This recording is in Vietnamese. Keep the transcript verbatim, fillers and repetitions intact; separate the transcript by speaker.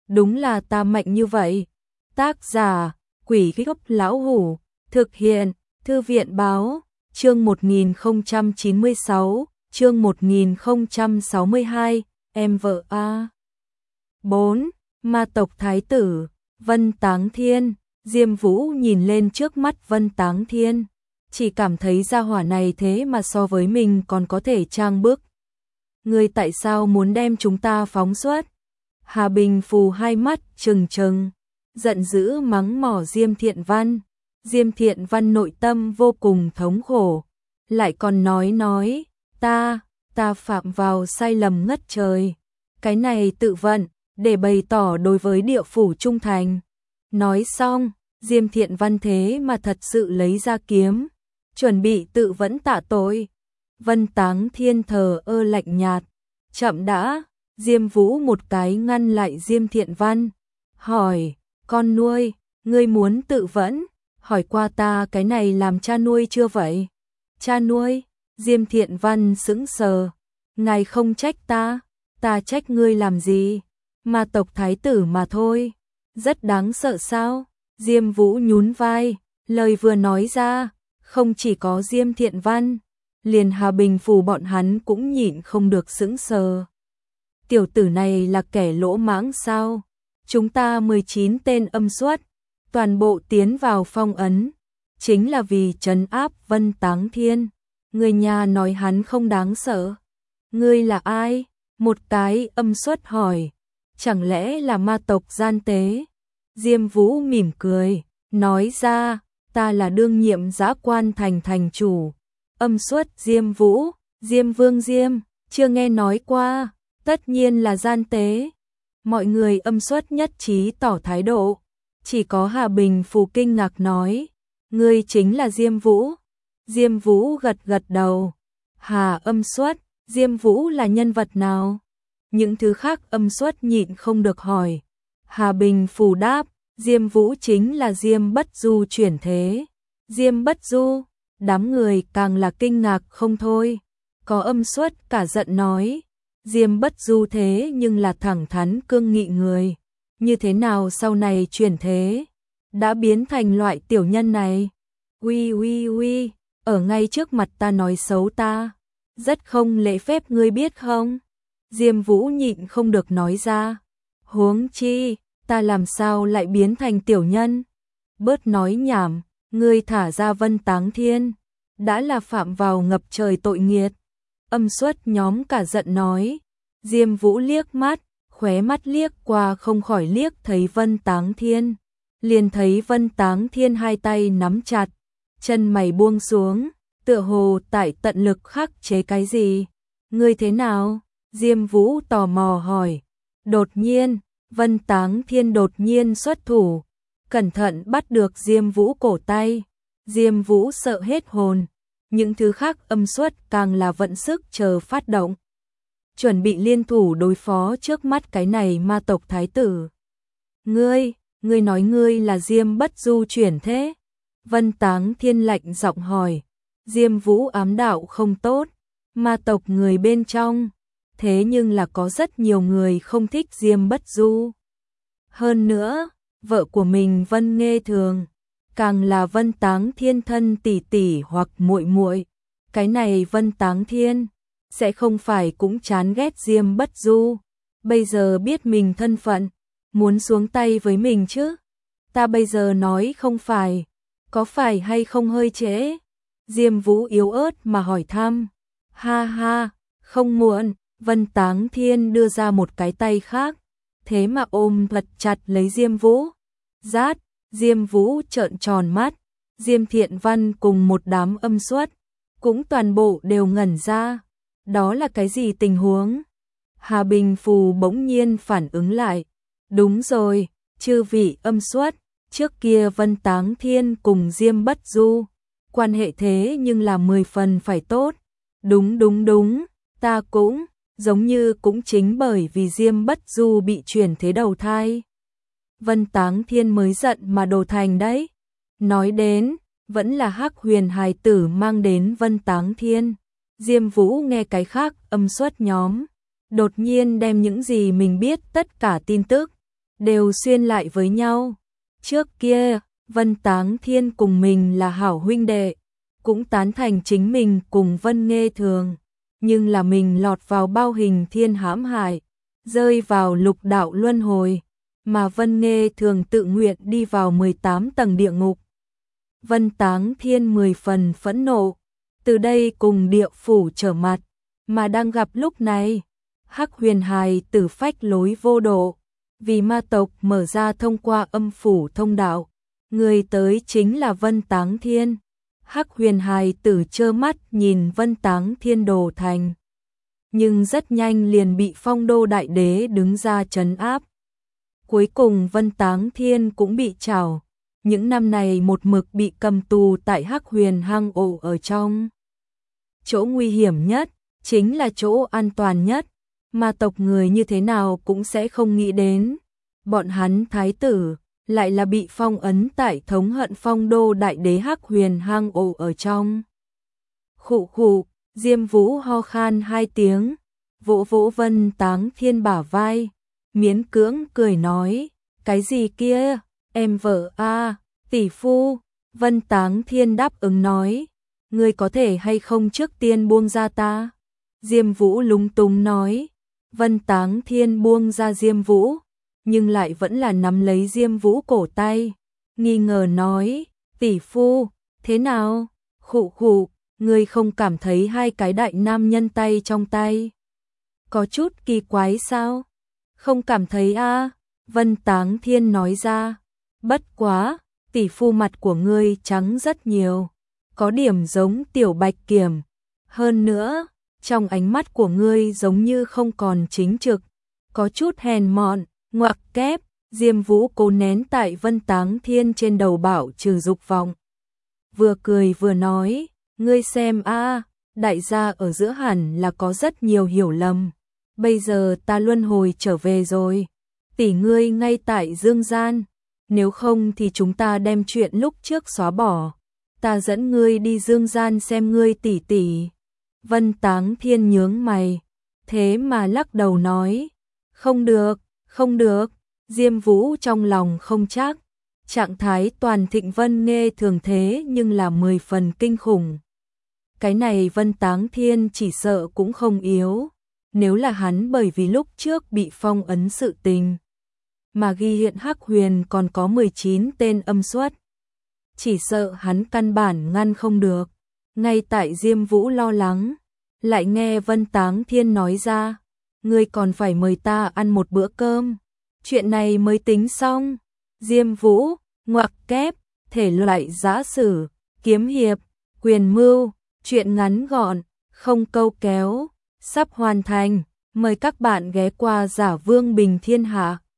Speaker 1: đúng là ta mạnh như vậy. Tác giả, Quỷ Gốc Lão Hủ, thực hiện, Thư viện Báo, chương một nghìn không trăm chín mươi sáu, chương một nghìn không trăm sáu mươi hai, em vợ A. bốn. Ma tộc Thái tử, Vân Táng Thiên. Diêm Vũ nhìn lên trước mắt Vân Táng Thiên, chỉ cảm thấy gia hỏa này thế mà so với mình còn có thể trang bức. Ngươi tại sao muốn đem chúng ta phóng xuất? Hà Bình Phù hai mắt trừng trừng, giận dữ mắng mỏ Diêm Thiện Văn. Diêm Thiện Văn nội tâm vô cùng thống khổ, lại còn nói nói, ta, ta phạm vào sai lầm ngất trời. Cái này tự vận, để bày tỏ đối với địa phủ trung thành. Nói xong, Diêm Thiện Văn thế mà thật sự lấy ra kiếm, chuẩn bị tự vẫn tạ tội. Vân Táng Thiên thờ ơ lạnh nhạt, chậm đã. Diêm Vũ một cái ngăn lại Diêm Thiện Văn, hỏi, con nuôi, ngươi muốn tự vẫn, hỏi qua ta cái này làm cha nuôi chưa vậy? Cha nuôi? Diêm Thiện Văn sững sờ, ngài không trách ta, ta trách ngươi làm gì? Ma tộc thái tử mà thôi, rất đáng sợ sao? Diêm Vũ nhún vai, lời vừa nói ra, không chỉ có Diêm Thiện Văn, liền Hà Bình Phù bọn hắn cũng nhịn không được sững sờ. Tiểu tử này là kẻ lỗ mãng sao? Chúng ta mười chín tên âm xuất, toàn bộ tiến vào phong ấn, chính là vì trấn áp Vân Táng Thiên. Người nhà nói hắn không đáng sợ. Ngươi là ai? Một cái âm xuất hỏi. Chẳng lẽ là ma tộc gian tế? Diêm Vũ mỉm cười, nói ra, ta là đương nhiệm Dã Quan Thành thành chủ. Âm xuất Diêm Vũ, Diêm Vương Diêm, chưa nghe nói qua, tất nhiên là gian tế. Mọi người âm xuất nhất trí tỏ thái độ, chỉ có Hà Bình Phù kinh ngạc nói, ngươi chính là Diêm Vũ. Diêm Vũ gật gật đầu. Hà âm xuất, Diêm Vũ là nhân vật nào? Những thứ khác âm xuất nhịn không được hỏi. Hà Bình Phù đáp, Diêm Vũ chính là Diêm Bất Du chuyển thế. Diêm Bất Du, đám người càng là kinh ngạc không thôi. Có âm xuất cả giận nói, Diêm Bất Du thế nhưng là thẳng thắn cương nghị người, như thế nào sau này chuyển thế, đã biến thành loại tiểu nhân này? Uy uy uy, ở ngay trước mặt ta nói xấu ta, rất không lễ phép ngươi biết không? Diêm Vũ nhịn không được nói ra, huống chi, ta làm sao lại biến thành tiểu nhân? Bớt nói nhảm, ngươi thả ra Vân Táng Thiên, đã là phạm vào ngập trời tội nghiệt. Âm xuất nhóm cả giận nói. Diêm Vũ liếc mắt, khóe mắt liếc qua không khỏi liếc thấy Vân Táng Thiên, liền thấy Vân Táng Thiên hai tay nắm chặt, chân mày buông xuống, tựa hồ tại tận lực khắc chế cái gì. Ngươi thế nào? Diêm Vũ tò mò hỏi. Đột nhiên, Vân Táng Thiên đột nhiên xuất thủ, cẩn thận bắt được Diêm Vũ cổ tay. Diêm Vũ sợ hết hồn, những thứ khác âm xuất càng là vận sức chờ phát động, chuẩn bị liên thủ đối phó trước mắt cái này ma tộc thái tử. Ngươi, ngươi nói ngươi là Diêm Bất Du chuyển thế? Vân Táng Thiên lạnh giọng hỏi. Diêm Vũ ám đạo không tốt, ma tộc người bên trong, thế nhưng là có rất nhiều người không thích Diêm Bất Du. Hơn nữa, vợ của mình Vân Nghê Thường, càng là Vân Táng Thiên thân tỷ tỷ hoặc muội muội. Cái này Vân Táng Thiên sẽ không phải cũng chán ghét Diêm Bất Du, bây giờ biết mình thân phận, muốn xuống tay với mình chứ? Ta bây giờ nói không phải, có phải hay không hơi trễ? Diêm Vũ yếu ớt mà hỏi thăm. Ha ha, không muộn. Vân Táng Thiên đưa ra một cái tay khác, thế mà ôm thật chặt lấy Diêm Vũ. Rát, Diêm Vũ trợn tròn mắt. Diêm Thiện Văn cùng một đám âm xuất cũng toàn bộ đều ngẩn ra. Đó là cái gì tình huống? Hà Bình Phù bỗng nhiên phản ứng lại. Đúng rồi, chư vị âm xuất, trước kia Vân Táng Thiên cùng Diêm Bất Du, quan hệ thế nhưng là mười phần phải tốt. Đúng đúng đúng, ta cũng, giống như cũng chính bởi vì Diêm Bất Du bị chuyển thế đầu thai, Vân Táng Thiên mới giận mà đồ thành đấy. Nói đến, vẫn là Hắc Huyền hài tử mang đến Vân Táng Thiên. Diêm Vũ nghe cái khác âm xuất nhóm, đột nhiên đem những gì mình biết tất cả tin tức đều xuyên lại với nhau. Trước kia, Vân Táng Thiên cùng mình là hảo huynh đệ, cũng tán thành chính mình cùng Vân Nghê Thường, nhưng là mình lọt vào bao hình thiên hãm hại, rơi vào lục đạo luân hồi, mà Vân Nghê Thường tự nguyện đi vào mười tám tầng địa ngục. Vân Táng Thiên mười phần phẫn nộ, từ đây cùng địa phủ trở mặt, mà đang gặp lúc này, Hắc Huyền Hài tử phách lối vô độ, vì ma tộc mở ra thông qua âm phủ thông đạo, người tới chính là Vân Táng Thiên. Hắc Huyền Hài tử trơ mắt nhìn Vân Táng Thiên đổ thành, nhưng rất nhanh liền bị Phong Đô Đại Đế đứng ra trấn áp. Cuối cùng Vân Táng Thiên cũng bị trảo, những năm này một mực bị cầm tù tại Hắc Huyền hang ổ ở trong. Chỗ nguy hiểm nhất, chính là chỗ an toàn nhất, mà tộc người như thế nào cũng sẽ không nghĩ đến. Bọn hắn thái tử, lại là bị phong ấn tại thống hận Phong Đô Đại Đế Hắc Huyền hang ổ ở trong. Khụ khụ, Diêm Vũ ho khan hai tiếng, vỗ vỗ Vân Táng Thiên bả vai, miễn cưỡng cười nói, cái gì kia, em vợ a, à, tỷ phu. Vân Táng Thiên đáp ứng nói, ngươi có thể hay không trước tiên buông ra ta. Diêm Vũ lúng túng nói. Vân Táng Thiên buông ra Diêm Vũ, nhưng lại vẫn là nắm lấy Diêm Vũ cổ tay, nghi ngờ nói, tỷ phu, thế nào? Khụ khụ, ngươi không cảm thấy hai cái đại nam nhân tay trong tay có chút kỳ quái sao? Không cảm thấy a? À? Vân Táng Thiên nói ra, bất quá, tỷ phu mặt của ngươi trắng rất nhiều, có điểm giống tiểu bạch kiểm, hơn nữa, trong ánh mắt của ngươi giống như không còn chính trực, có chút hèn mọn, ngoặc kép. Diêm Vũ cố nén tại Vân Táng Thiên trên đầu bảo trừ dục vọng, vừa cười vừa nói, ngươi xem a, đại gia ở giữa hẳn là có rất nhiều hiểu lầm, bây giờ ta luân hồi trở về rồi, tỷ ngươi ngay tại dương gian, nếu không thì chúng ta đem chuyện lúc trước xóa bỏ, ta dẫn ngươi đi dương gian xem ngươi tỷ tỷ. Vân Táng Thiên nhướng mày, thế mà lắc đầu nói, không được, không được. Diêm Vũ trong lòng không chắc, trạng thái toàn thịnh Vân Nghê Thường thế nhưng là mười phần kinh khủng. Cái này Vân Táng Thiên chỉ sợ cũng không yếu, nếu là hắn bởi vì lúc trước bị phong ấn sự tình, mà ghi hiện Hắc Huyền còn có mười chín tên âm xuất, chỉ sợ hắn căn bản ngăn không được. Ngay tại Diêm Vũ lo lắng, lại nghe Vân Táng Thiên nói ra, ngươi còn phải mời ta ăn một bữa cơm, chuyện này mới tính xong. Diêm Vũ, ngoặc kép, thể loại giã sử, kiếm hiệp, quyền mưu, chuyện ngắn gọn, không câu kéo, sắp hoàn thành, mời các bạn ghé qua Giả Vương Bình Thiên Hạ.